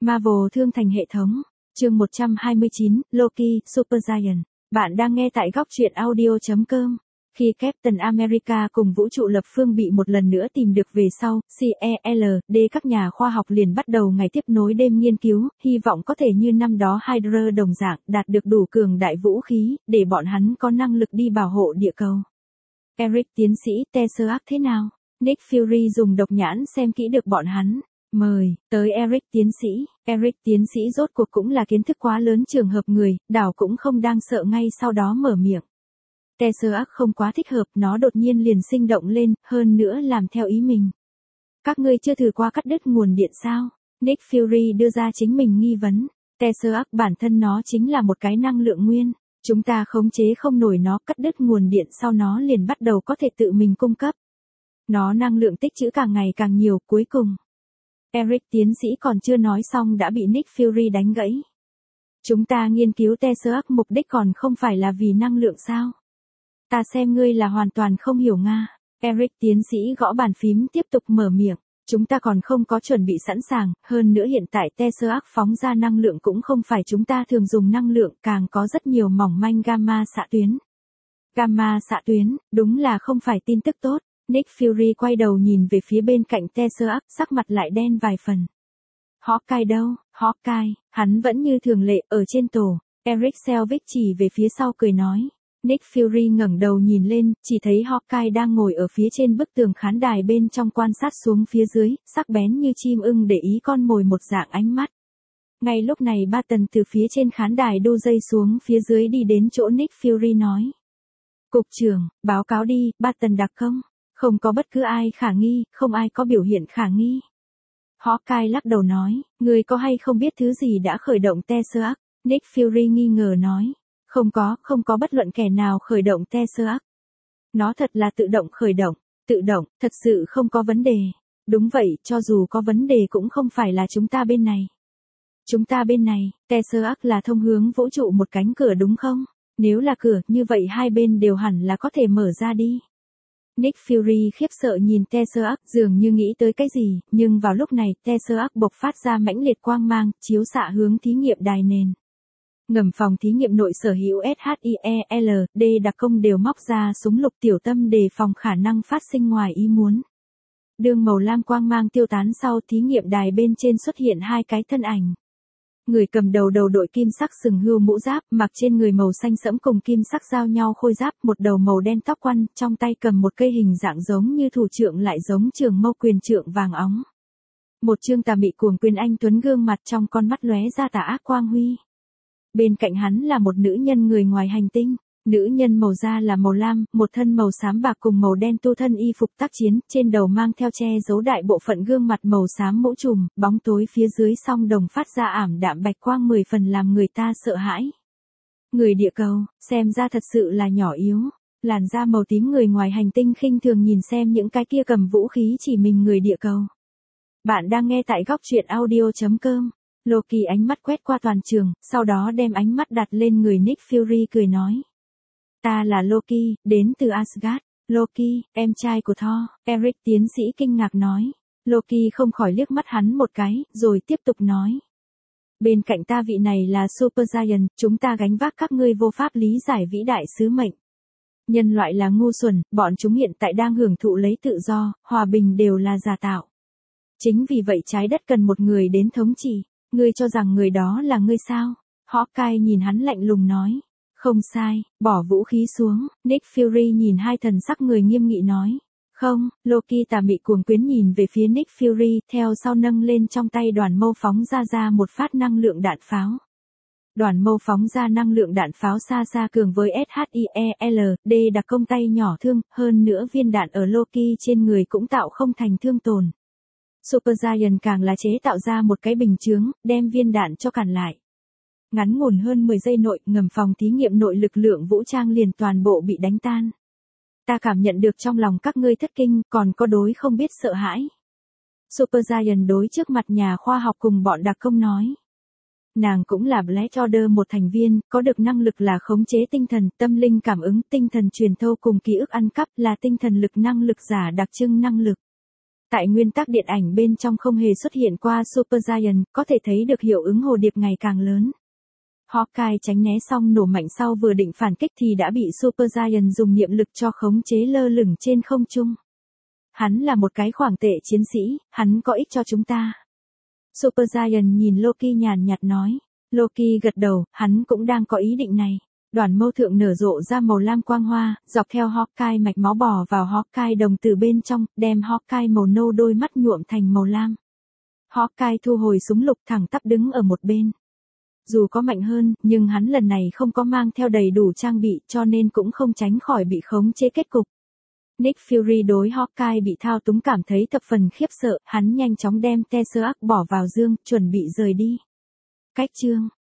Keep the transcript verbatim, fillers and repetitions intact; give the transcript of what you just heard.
Marvel thương thành hệ thống. Chương một trăm hai mươi chín, Loki, Super Giant. Bạn đang nghe tại góc truyện audio chấm com. Khi Captain America cùng vũ trụ lập phương bị một lần nữa tìm được về sau, xê e lờ đê các nhà khoa học liền bắt đầu ngày tiếp nối đêm nghiên cứu, hy vọng có thể như năm đó Hydra đồng dạng, đạt được đủ cường đại vũ khí, để bọn hắn có năng lực đi bảo hộ địa cầu. Eric tiến sĩ, Tesseract thế nào? Nick Fury dùng độc nhãn xem kỹ được bọn hắn. Mời, tới Eric tiến sĩ. Eric tiến sĩ rốt cuộc cũng là kiến thức quá lớn trường hợp người, đảo cũng không đang sợ ngay sau đó mở miệng. Tesseract không quá thích hợp, nó đột nhiên liền sinh động lên, hơn nữa làm theo ý mình. Các ngươi chưa thử qua cắt đứt nguồn điện sao? Nick Fury đưa ra chính mình nghi vấn. Tesseract bản thân nó chính là một cái năng lượng nguyên. Chúng ta khống chế không nổi nó, cắt đứt nguồn điện sau nó liền bắt đầu có thể tự mình cung cấp. Nó năng lượng tích trữ càng ngày càng nhiều, cuối cùng. Eric tiến sĩ còn chưa nói xong đã bị Nick Fury đánh gãy. Chúng ta nghiên cứu Tesseract mục đích còn không phải là vì năng lượng sao? Ta xem ngươi là hoàn toàn không hiểu Nga. Eric tiến sĩ gõ bàn phím tiếp tục mở miệng. Chúng ta còn không có chuẩn bị sẵn sàng, hơn nữa hiện tại Tesseract phóng ra năng lượng cũng không phải chúng ta thường dùng năng lượng, càng có rất nhiều mỏng manh gamma xạ tuyến. Gamma xạ tuyến, đúng là không phải tin tức tốt. Nick Fury quay đầu nhìn về phía bên cạnh Tesseract, sắc mặt lại đen vài phần. Hawkeye đâu? Hawkeye, hắn vẫn như thường lệ, ở trên tổ. Eric Selvig chỉ về phía sau cười nói. Nick Fury ngẩng đầu nhìn lên, chỉ thấy Hawkeye đang ngồi ở phía trên bức tường khán đài bên trong quan sát xuống phía dưới, sắc bén như chim ưng để ý con mồi một dạng ánh mắt. Ngay lúc này Barton từ phía trên khán đài đu dây xuống phía dưới đi đến chỗ Nick Fury nói. Cục trưởng, báo cáo đi, Barton đặc công. Không có bất cứ ai khả nghi, không ai có biểu hiện khả nghi. Hawkeye lắc đầu nói, người có hay không biết thứ gì đã khởi động Tesseract? Nick Fury nghi ngờ nói. Không có, không có bất luận kẻ nào khởi động Tesseract. Nó thật là tự động khởi động, tự động, thật sự không có vấn đề. Đúng vậy, cho dù có vấn đề cũng không phải là chúng ta bên này. Chúng ta bên này, Tesseract là thông hướng vũ trụ một cánh cửa đúng không? Nếu là cửa, như vậy hai bên đều hẳn là có thể mở ra đi. Nick Fury khiếp sợ nhìn Tesseract dường như nghĩ tới cái gì, nhưng vào lúc này Tesseract bộc phát ra mãnh liệt quang mang, chiếu xạ hướng thí nghiệm đài nền. Ngầm phòng thí nghiệm nội sở hữu SHIELD đặc công đều móc ra súng lục tiểu tâm đề phòng khả năng phát sinh ngoài ý muốn. Đường màu lam quang mang tiêu tán sau thí nghiệm đài bên trên xuất hiện hai cái thân ảnh. Người cầm đầu đầu đội kim sắc sừng hươu mũ giáp, mặc trên người màu xanh sẫm cùng kim sắc giao nhau khôi giáp, một đầu màu đen tóc quăn, trong tay cầm một cây hình dạng giống như thủ trượng lại giống trường mâu quyền trượng vàng óng. Một trương tà mị cuồng quyền anh tuấn gương mặt trong con mắt lóe ra tà ác quang huy. Bên cạnh hắn là một nữ nhân người ngoài hành tinh. Nữ nhân màu da là màu lam, một thân màu xám bạc cùng màu đen tu thân y phục tác chiến, trên đầu mang theo che giấu đại bộ phận gương mặt màu xám mũ trùm, bóng tối phía dưới song đồng phát ra ảm đạm bạch quang mười phần làm người ta sợ hãi. Người địa cầu, xem ra thật sự là nhỏ yếu. Làn da màu tím người ngoài hành tinh khinh thường nhìn xem những cái kia cầm vũ khí chỉ mình người địa cầu. Bạn đang nghe tại góc truyện audio chấm com. Loki ánh mắt quét qua toàn trường, sau đó đem ánh mắt đặt lên người Nick Fury cười nói. Ta là Loki, đến từ Asgard. Loki, em trai của Thor. Eric tiến sĩ kinh ngạc nói. Loki không khỏi liếc mắt hắn một cái, rồi tiếp tục nói. Bên cạnh ta vị này là Super Giant, chúng ta gánh vác các ngươi vô pháp lý giải vĩ đại sứ mệnh. Nhân loại là ngu xuẩn, bọn chúng hiện tại đang hưởng thụ lấy tự do, hòa bình đều là giả tạo. Chính vì vậy trái đất cần một người đến thống trị. Ngươi cho rằng người đó là ngươi sao? Hawkeye nhìn hắn lạnh lùng nói. Không sai, bỏ vũ khí xuống. Nick Fury nhìn hai thần sắc người nghiêm nghị nói. Không, Loki tà mị cuồng quyến nhìn về phía Nick Fury, theo sau nâng lên trong tay đoàn mâu phóng ra ra một phát năng lượng đạn pháo. Đoàn mâu phóng ra năng lượng đạn pháo xa xa cường với SHIELD đặc công tay nhỏ thương, hơn nữa viên đạn ở Loki trên người cũng tạo không thành thương tổn. Super Giant càng là chế tạo ra một cái bình chướng, đem viên đạn cho cản lại. Ngắn ngủn hơn mười giây nội, ngầm phòng thí nghiệm nội lực lượng vũ trang liền toàn bộ bị đánh tan. Ta cảm nhận được trong lòng các ngươi thất kinh, còn có đối không biết sợ hãi. Super Giant đối trước mặt nhà khoa học cùng bọn đặc công nói. Nàng cũng là Black Order một thành viên, có được năng lực là khống chế tinh thần, tâm linh cảm ứng, tinh thần truyền thâu cùng ký ức ăn cắp, là tinh thần lực năng lực giả đặc trưng năng lực. Tại nguyên tắc điện ảnh bên trong không hề xuất hiện qua Supergiant, có thể thấy được hiệu ứng hồ điệp ngày càng lớn. Hawkeye tránh né xong nổ mạnh sau vừa định phản kích thì đã bị Supergiant dùng niệm lực cho khống chế lơ lửng trên không trung. Hắn là một cái khoáng tệ chiến sĩ, hắn có ích cho chúng ta. Supergiant nhìn Loki nhàn nhạt nói. Loki gật đầu, hắn cũng đang có ý định này. Đoàn mâu thượng nở rộ ra màu lam quang hoa, dọc theo Hawkeye mạch máu bò vào Hawkeye đồng từ bên trong, đem Hawkeye màu nâu đôi mắt nhuộm thành màu lam. Hawkeye thu hồi súng lục thẳng tắp đứng ở một bên. Dù có mạnh hơn, nhưng hắn lần này không có mang theo đầy đủ trang bị cho nên cũng không tránh khỏi bị khống chế kết cục. Nick Fury đối Hawkeye bị thao túng cảm thấy thập phần khiếp sợ, hắn nhanh chóng đem Tesseract bỏ vào dương, chuẩn bị rời đi. Cách chương